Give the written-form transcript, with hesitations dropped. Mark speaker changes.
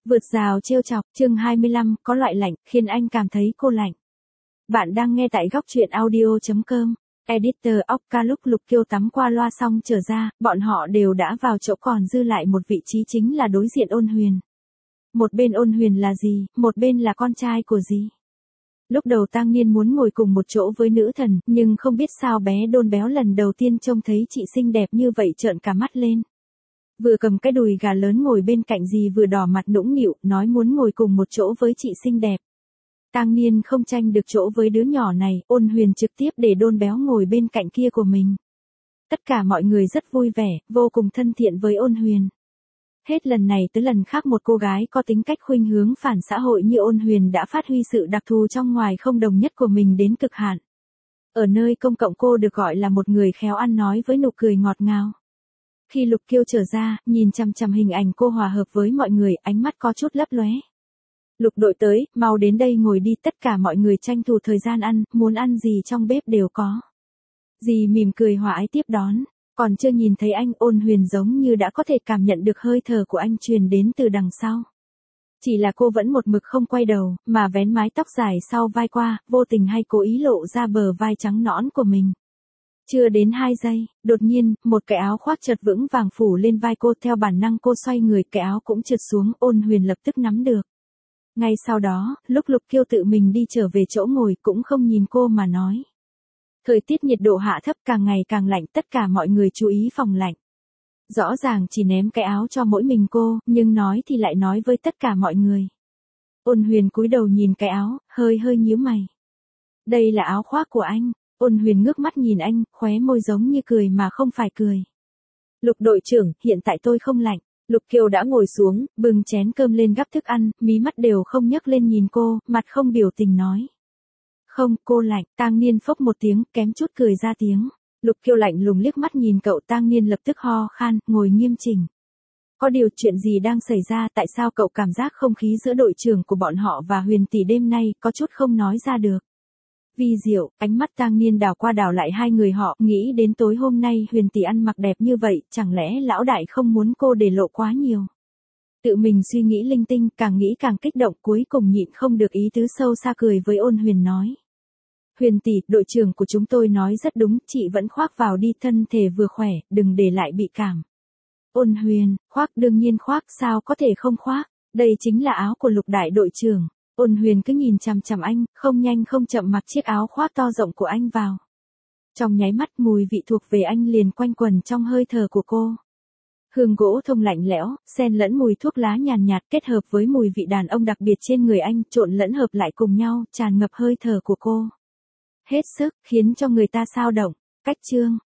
Speaker 1: Vượt rào trêu chọc, chương 25, có loại lạnh, khiến anh cảm thấy cô lạnh. Bạn đang nghe tại góc truyện audio.com. Editor Occa lúc Lục Kiêu tắm qua loa xong trở ra, bọn họ đều đã vào chỗ còn dư lại một vị trí chính là đối diện Ôn Huyền. Một bên Ôn Huyền là gì, một bên là con trai của gì. Lúc đầu Tang Niên muốn ngồi cùng một chỗ với nữ thần, nhưng không biết sao bé Đôn béo lần đầu tiên trông thấy chị xinh đẹp như vậy trợn cả mắt lên. Vừa cầm cái đùi gà lớn ngồi bên cạnh gì vừa đỏ mặt nũng nịu, nói muốn ngồi cùng một chỗ với chị xinh đẹp. Tang Niên không tranh được chỗ với đứa nhỏ này, Ôn Huyền trực tiếp để Đôn béo ngồi bên cạnh kia của mình. Tất cả mọi người rất vui vẻ, vô cùng thân thiện với Ôn Huyền. Hết lần này tới lần khác một cô gái có tính cách khuynh hướng phản xã hội như Ôn Huyền đã phát huy sự đặc thù trong ngoài không đồng nhất của mình đến cực hạn. Ở nơi công cộng cô được gọi là một người khéo ăn nói với nụ cười ngọt ngào. Khi Lục Kiêu trở ra, nhìn chằm chằm hình ảnh cô hòa hợp với mọi người, ánh mắt có chút lấp lóe. Lục đội tới, mau đến đây ngồi đi, tất cả mọi người tranh thủ thời gian ăn, muốn ăn gì trong bếp đều có. Dì mỉm cười hòa ái tiếp đón, còn chưa nhìn thấy anh, Ôn Huyền giống như đã có thể cảm nhận được hơi thở của anh truyền đến từ đằng sau. Chỉ là cô vẫn một mực không quay đầu, mà vén mái tóc dài sau vai qua, vô tình hay cố ý lộ ra bờ vai trắng nõn của mình. Chưa đến 2 giây, đột nhiên, một cái áo khoác chật vững vàng phủ lên vai cô, theo bản năng cô xoay người, cái áo cũng trượt xuống, Ôn Huyền lập tức nắm được. Ngay sau đó, lúc Lục Kiêu tự mình đi trở về chỗ ngồi cũng không nhìn cô mà nói. Thời tiết nhiệt độ hạ thấp càng ngày càng lạnh, tất cả mọi người chú ý phòng lạnh. Rõ ràng chỉ ném cái áo cho mỗi mình cô, nhưng nói thì lại nói với tất cả mọi người. Ôn Huyền cúi đầu nhìn cái áo, hơi nhíu mày. Đây là áo khoác của anh. Ôn Huyền ngước mắt nhìn anh, khóe môi giống như cười mà không phải cười. Lục đội trưởng, hiện tại tôi không lạnh. Lục Kiêu đã ngồi xuống, bưng chén cơm lên gắp thức ăn, mí mắt đều không nhấc lên nhìn cô, mặt không biểu tình nói. Không, cô lạnh. Tang Niên phốc một tiếng, kém chút cười ra tiếng. Lục Kiêu lạnh lùng liếc mắt nhìn cậu, Tang Niên lập tức ho khan, ngồi nghiêm chỉnh. Có điều chuyện gì đang xảy ra, tại sao cậu cảm giác không khí giữa đội trưởng của bọn họ và Huyền tỷ đêm nay có chút không nói ra được. Vi diệu, ánh mắt Tang Niên đảo qua đảo lại hai người họ, nghĩ đến tối hôm nay Huyền tỷ ăn mặc đẹp như vậy, chẳng lẽ lão đại không muốn cô để lộ quá nhiều. Tự mình suy nghĩ linh tinh, càng nghĩ càng kích động, cuối cùng nhịn không được ý tứ sâu xa cười với Ôn Huyền nói. Huyền tỷ, đội trưởng của chúng tôi nói rất đúng, chị vẫn khoác vào đi, thân thể vừa khỏe, đừng để lại bị cảm. Ôn Huyền, khoác đương nhiên khoác, sao có thể không khoác, đây chính là áo của Lục đại đội trưởng. Ôn Huyền cứ nhìn chằm chằm anh, không nhanh không chậm mặc chiếc áo khoác to rộng của anh vào. Trong nháy mắt mùi vị thuộc về anh liền quanh quẩn trong hơi thở của cô. Hương gỗ thông lạnh lẽo, xen lẫn mùi thuốc lá nhàn nhạt kết hợp với mùi vị đàn ông đặc biệt trên người anh, trộn lẫn hợp lại cùng nhau, tràn ngập hơi thở của cô. Hết sức, khiến cho người ta xao động. Cách chương.